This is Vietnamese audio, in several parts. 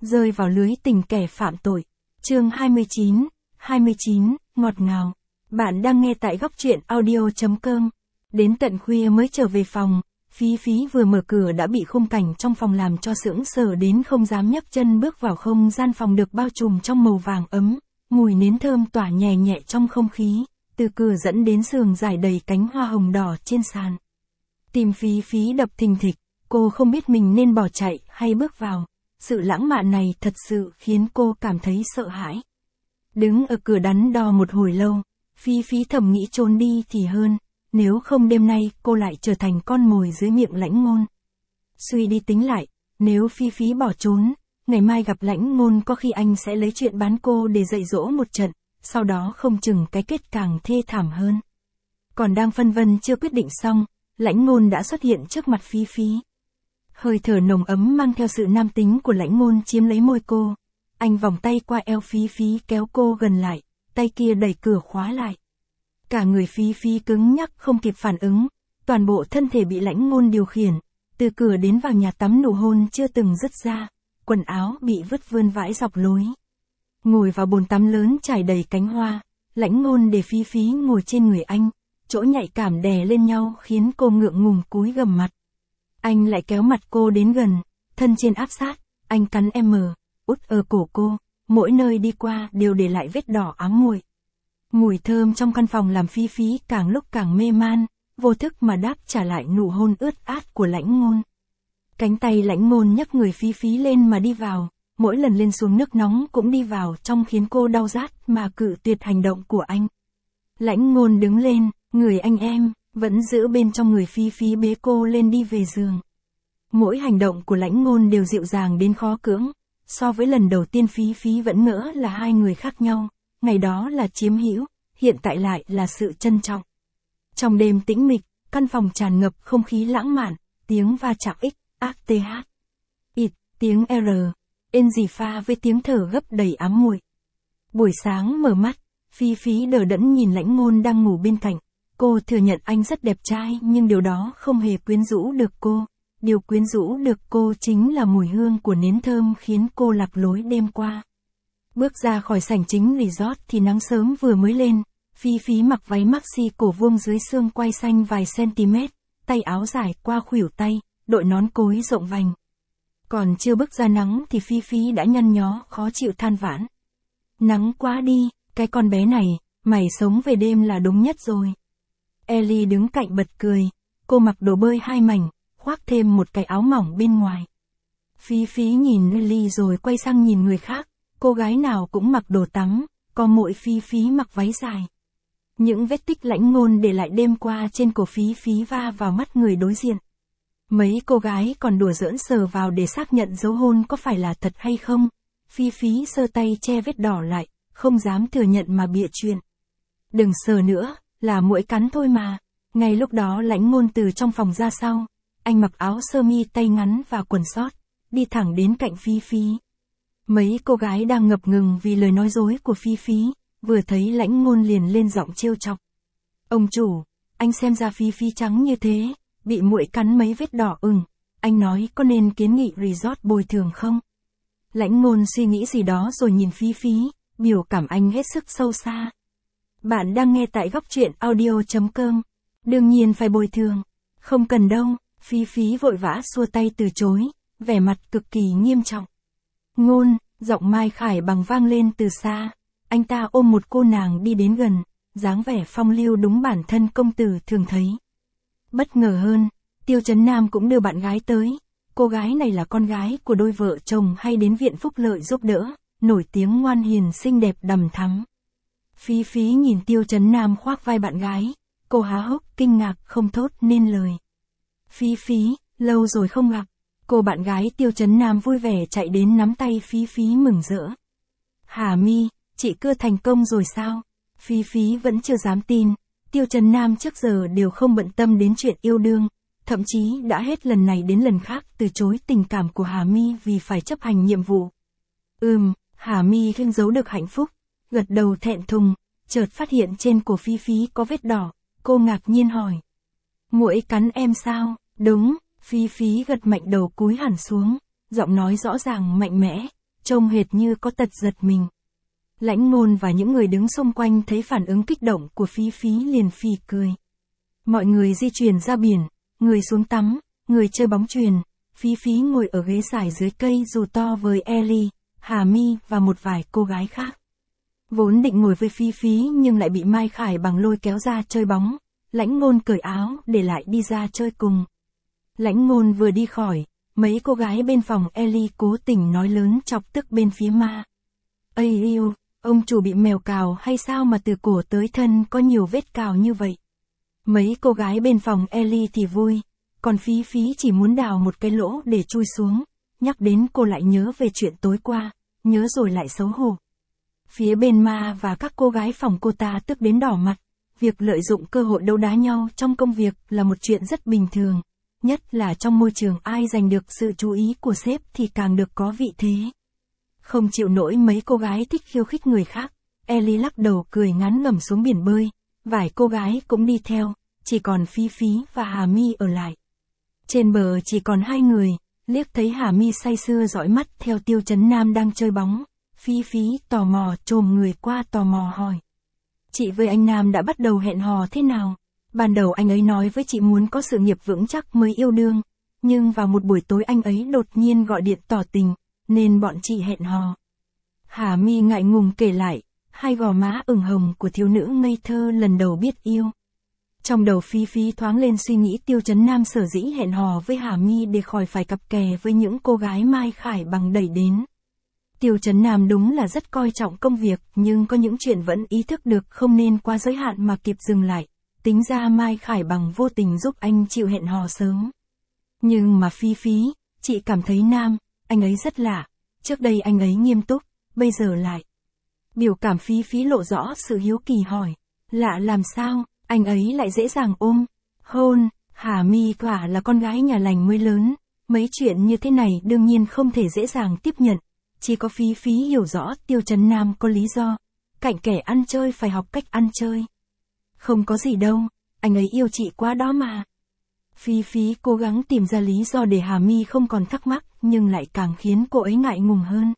rơi vào lưới tình kẻ phạm tội. Chương 29, ngọt ngào. Bạn đang nghe tại góc truyện audio.com. Đến tận khuya mới trở về phòng, Phí Phí vừa mở cửa đã bị khung cảnh trong phòng làm cho sững sờ đến không dám nhấc chân bước vào. Không gian phòng được bao trùm trong màu vàng ấm, mùi nến thơm tỏa nhẹ nhẹ trong không khí, từ cửa dẫn đến giường trải đầy cánh hoa hồng đỏ trên sàn. Tim Phí Phí đập thình thịch, cô không biết mình nên bỏ chạy hay bước vào. Sự lãng mạn này thật sự khiến cô cảm thấy sợ hãi. Đứng ở cửa đắn đo một hồi lâu, Phí Phí thầm nghĩ trốn đi thì hơn, nếu không đêm nay cô lại trở thành con mồi dưới miệng Lãnh Ngôn. Suy đi tính lại, nếu Phí Phí bỏ trốn, ngày mai gặp Lãnh Ngôn có khi anh sẽ lấy chuyện bán cô để dạy dỗ một trận, sau đó không chừng cái kết càng thê thảm hơn. Còn đang phân vân chưa quyết định xong, Lãnh Ngôn đã xuất hiện trước mặt Phí Phí. Hơi thở nồng ấm mang theo sự nam tính của Lãnh Ngôn chiếm lấy môi cô. Anh vòng tay qua eo Phí Phí kéo cô gần lại, tay kia đẩy cửa khóa lại. Cả người Phí Phí cứng nhắc không kịp phản ứng, toàn bộ thân thể bị Lãnh Ngôn điều khiển, từ cửa đến vào nhà tắm nụ hôn chưa từng dứt ra, quần áo bị vứt vươn vãi dọc lối. Ngồi vào bồn tắm lớn trải đầy cánh hoa, Lãnh Ngôn để Phí Phí ngồi trên người anh, chỗ nhạy cảm đè lên nhau khiến cô ngượng ngùng cúi gằm mặt. Anh lại kéo mặt cô đến gần, thân trên áp sát, anh cắn út ở cổ cô, mỗi nơi đi qua đều để lại vết đỏ ám muội. Mùi thơm trong căn phòng làm Phí Phí càng lúc càng mê man, vô thức mà đáp trả lại nụ hôn ướt át của Lãnh Ngôn. Cánh tay Lãnh Ngôn nhấc người Phí Phí lên mà đi vào, mỗi lần lên xuống nước nóng cũng đi vào trong khiến cô đau rát mà cự tuyệt hành động của anh. Lãnh Ngôn đứng lên, người anh em, vẫn giữ bên trong người Phí Phí bế cô lên đi về giường. Mỗi hành động của Lãnh Ngôn đều dịu dàng đến khó cưỡng, so với lần đầu tiên Phí Phí vẫn ngỡ là hai người khác nhau, ngày đó là chiếm hữu, hiện tại lại là sự trân trọng. Trong đêm tĩnh mịch, căn phòng tràn ngập không khí lãng mạn, tiếng va chạm tiếng gì pha với tiếng thở gấp đầy ám muội. Buổi sáng mở mắt, Phí Phí đờ đẫn nhìn Lãnh Ngôn đang ngủ bên cạnh. Cô thừa nhận anh rất đẹp trai nhưng điều đó không hề quyến rũ được cô. Điều quyến rũ được cô chính là mùi hương của nến thơm khiến cô lạc lối đêm qua. Bước ra khỏi sảnh chính resort thì nắng sớm vừa mới lên. Phí Phí mặc váy maxi cổ vuông dưới xương quai xanh vài cm, tay áo dài qua khuỷu tay, đội nón cối rộng vành. Còn chưa bước ra nắng thì Phí Phí đã nhăn nhó khó chịu than vãn. Nắng quá đi, cái con bé này, mày sống về đêm là đúng nhất rồi. Ellie đứng cạnh bật cười, cô mặc đồ bơi 2 mảnh, khoác thêm một cái áo mỏng bên ngoài. Phí Phí nhìn Ellie rồi quay sang nhìn người khác, cô gái nào cũng mặc đồ tắm, có mỗi Phí Phí mặc váy dài. Những vết tích Lãnh Ngôn để lại đêm qua trên cổ Phí Phí va vào mắt người đối diện. Mấy cô gái còn đùa giỡn sờ vào để xác nhận dấu hôn có phải là thật hay không. Phí Phí giơ tay che vết đỏ lại, không dám thừa nhận mà bịa chuyện. Đừng sờ nữa, là muỗi cắn thôi mà. Ngay lúc đó Lãnh Ngôn từ trong phòng ra sau, anh mặc áo sơ mi tay ngắn và quần sót, đi thẳng đến cạnh Phí Phí. Mấy cô gái đang ngập ngừng vì lời nói dối của Phí Phí, vừa thấy Lãnh Ngôn liền lên giọng trêu chọc. Ông chủ, anh xem ra Phí Phí trắng như thế, bị muỗi cắn mấy vết đỏ ửng, anh nói có nên kiến nghị resort bồi thường không? Lãnh Ngôn suy nghĩ gì đó rồi nhìn Phí Phí, biểu cảm anh hết sức sâu xa. Bạn đang nghe tại góc truyện audio.com. Đương nhiên phải bồi thường. Không cần đâu, Phí Phí vội vã xua tay từ chối, vẻ mặt cực kỳ nghiêm trọng. Ngôn, giọng Mai Khải bằng vang lên từ xa. Anh ta ôm một cô nàng đi đến gần, dáng vẻ phong lưu đúng bản thân công tử thường thấy. Bất ngờ hơn, Tiêu Chấn Nam cũng đưa bạn gái tới. Cô gái này là con gái của đôi vợ chồng hay đến viện phúc lợi giúp đỡ, nổi tiếng ngoan hiền xinh đẹp đằm thắm. Phí Phí nhìn Tiêu Chấn Nam khoác vai bạn gái, cô há hốc kinh ngạc không thốt nên lời. Phí Phí, lâu rồi không gặp. Cô bạn gái Tiêu Chấn Nam vui vẻ chạy đến nắm tay Phí Phí mừng rỡ. Hà Mi, chị cưa thành công rồi sao? Phí Phí vẫn chưa dám tin, Tiêu Chấn Nam trước giờ đều không bận tâm đến chuyện yêu đương, thậm chí đã hết lần này đến lần khác từ chối tình cảm của Hà Mi vì phải chấp hành nhiệm vụ. Hà Mi không giấu được hạnh phúc, gật đầu thẹn thùng, chợt phát hiện trên cổ Phí Phí có vết đỏ, cô ngạc nhiên hỏi. Muỗi cắn em sao? Đúng, Phí Phí gật mạnh đầu cúi hẳn xuống, giọng nói rõ ràng mạnh mẽ, trông hệt như có tật giật mình. Lãnh Ngôn và những người đứng xung quanh thấy phản ứng kích động của Phí Phí liền phì cười. Mọi người di chuyển ra biển, người xuống tắm, người chơi bóng chuyền, Phí Phí ngồi ở ghế sải dưới cây dù to với Ellie, Hà My và một vài cô gái khác. Vốn định ngồi với Phí Phí nhưng lại bị Mai Khải Bằng lôi kéo ra chơi bóng, Lãnh Ngôn cởi áo để lại đi ra chơi cùng. Lãnh Ngôn vừa đi khỏi, mấy cô gái bên phòng Ellie cố tình nói lớn chọc tức bên phía Ma. Ây yêu, ông chủ bị mèo cào hay sao mà từ cổ tới thân có nhiều vết cào như vậy? Mấy cô gái bên phòng Ellie thì vui, còn Phí Phí chỉ muốn đào một cái lỗ để chui xuống, nhắc đến cô lại nhớ về chuyện tối qua, nhớ rồi lại xấu hổ. Phía bên Ma và các cô gái phòng cô ta tức đến đỏ mặt, việc lợi dụng cơ hội đấu đá nhau trong công việc là một chuyện rất bình thường, nhất là trong môi trường ai giành được sự chú ý của sếp thì càng được có vị thế. Không chịu nổi mấy cô gái thích khiêu khích người khác, Ellie lắc đầu cười ngán ngẩm xuống biển bơi, vài cô gái cũng đi theo, chỉ còn Phí Phí và Hà My ở lại. Trên bờ chỉ còn hai người, liếc thấy Hà My say sưa dõi mắt theo Tiêu Chấn Nam đang chơi bóng, Phí Phí tò mò chồm người qua tò mò hỏi. Chị với anh Nam đã bắt đầu hẹn hò thế nào? Ban đầu anh ấy nói với chị muốn có sự nghiệp vững chắc mới yêu đương, nhưng vào một buổi tối anh ấy đột nhiên gọi điện tỏ tình, nên bọn chị hẹn hò. Hà My ngại ngùng kể lại, hai gò má ửng hồng của thiếu nữ ngây thơ lần đầu biết yêu. Trong đầu Phí Phí thoáng lên suy nghĩ Tiêu Chấn Nam sở dĩ hẹn hò với Hà My để khỏi phải cặp kè với những cô gái Mai Khải Bằng đẩy đến. Tiêu Chấn Nam đúng là rất coi trọng công việc, nhưng có những chuyện vẫn ý thức được không nên quá giới hạn mà kịp dừng lại. Tính ra Mai Khải Bằng vô tình giúp anh chịu hẹn hò sớm. Nhưng mà Phí Phí, chị cảm thấy Nam, anh ấy rất lạ. Trước đây anh ấy nghiêm túc, bây giờ lại. Biểu cảm Phí Phí lộ rõ sự hiếu kỳ hỏi. Lạ làm sao, anh ấy lại dễ dàng ôm, hôn. Hà My quả là con gái nhà lành mới lớn. Mấy chuyện như thế này đương nhiên không thể dễ dàng tiếp nhận. Chỉ có Phí Phí hiểu rõ Tiêu Chấn Nam có lý do. Cạnh kẻ ăn chơi phải học cách ăn chơi. Không có gì đâu, anh ấy yêu chị quá đó mà. Phí Phí cố gắng tìm ra lý do để Hà My không còn thắc mắc, nhưng lại càng khiến cô ấy ngại ngùng hơn.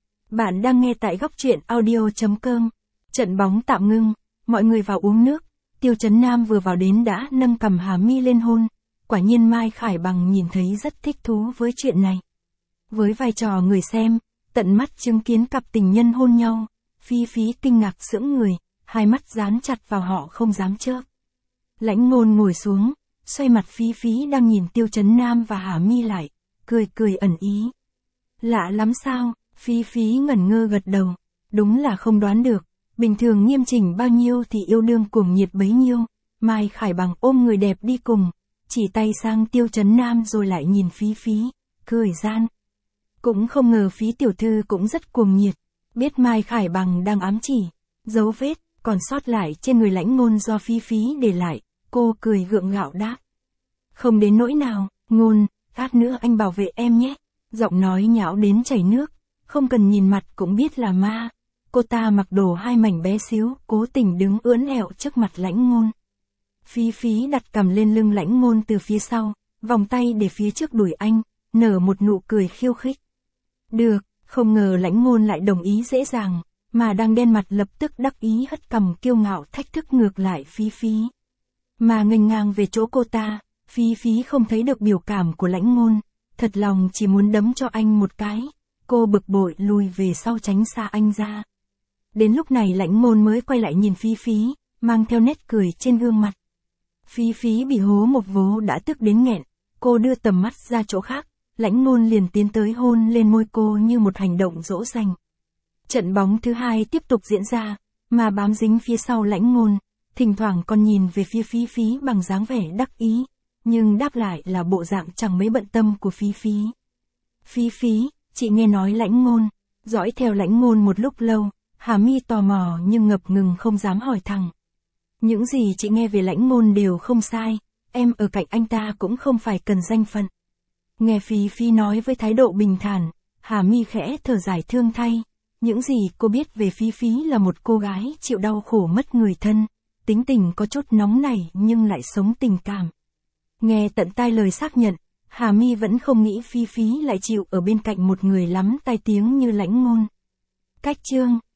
Bạn đang nghe tại góc truyện audio.com. Trận bóng tạm ngưng, mọi người vào uống nước. Tiêu Chấn Nam vừa vào đến đã nâng cằm Hà My lên hôn. Quả nhiên Mai Khải Bằng nhìn thấy rất thích thú với chuyện này. Với vai trò người xem, tận mắt chứng kiến cặp tình nhân hôn nhau, Phí Phí kinh ngạc sững người, hai mắt dán chặt vào họ không dám chớp. Lãnh Ngôn ngồi xuống, xoay mặt Phí Phí đang nhìn Tiêu Chấn Nam và Hà My lại, cười cười ẩn ý. Lạ lắm sao? Phí Phí ngẩn ngơ gật đầu. Đúng là không đoán được, bình thường nghiêm chỉnh bao nhiêu thì yêu đương cuồng nhiệt bấy nhiêu. Mai Khải Bằng ôm người đẹp đi cùng, chỉ tay sang Tiêu Chấn Nam rồi lại nhìn Phí Phí, cười gian. Cũng không ngờ Phí tiểu thư cũng rất cuồng nhiệt, biết Mai Khải Bằng đang ám chỉ, dấu vết còn sót lại trên người Lãnh Ngôn do Phí Phí để lại, cô cười gượng gạo đáp. Không đến nỗi nào, Ngôn, lát nữa anh bảo vệ em nhé. Giọng nói nhão đến chảy nước, không cần nhìn mặt cũng biết là Ma. Cô ta mặc đồ hai mảnh bé xíu, cố tình đứng ưỡn ẹo trước mặt Lãnh Ngôn. Phí Phí đặt cằm lên lưng Lãnh Ngôn từ phía sau, vòng tay để phía trước đùi anh, nở một nụ cười khiêu khích. Được, không ngờ Lãnh Ngôn lại đồng ý dễ dàng, mà đang đen mặt lập tức đắc ý hất cằm kiêu ngạo thách thức ngược lại Phí Phí. Mà nghênh ngang về chỗ cô ta, Phí Phí không thấy được biểu cảm của Lãnh Ngôn, thật lòng chỉ muốn đấm cho anh một cái. Cô bực bội lùi về sau tránh xa anh ra. Đến lúc này Lãnh Ngôn mới quay lại nhìn Phí Phí, mang theo nét cười trên gương mặt. Phí Phí bị hố một vố đã tức đến nghẹn, cô đưa tầm mắt ra chỗ khác, Lãnh Ngôn liền tiến tới hôn lên môi cô như một hành động dỗ dành. Trận bóng thứ hai tiếp tục diễn ra, mà bám dính phía sau Lãnh Ngôn, thỉnh thoảng còn nhìn về phía Phí Phí bằng dáng vẻ đắc ý, nhưng đáp lại là bộ dạng chẳng mấy bận tâm của Phí Phí. Phí Phí, chị nghe nói Lãnh Ngôn, dõi theo Lãnh Ngôn một lúc lâu, Hà My tò mò nhưng ngập ngừng không dám hỏi thẳng. Những gì chị nghe về Lãnh Ngôn đều không sai, em ở cạnh anh ta cũng không phải cần danh phận. Nghe Phí Phí nói với thái độ bình thản, Hà My khẽ thở dài thương thay. Những gì cô biết về Phí Phí là một cô gái chịu đau khổ mất người thân, tính tình có chút nóng nảy nhưng lại sống tình cảm. Nghe tận tai lời xác nhận, Hà My vẫn không nghĩ Phi Phi lại chịu ở bên cạnh một người lắm tai tiếng như Lãnh Ngôn. Cách chương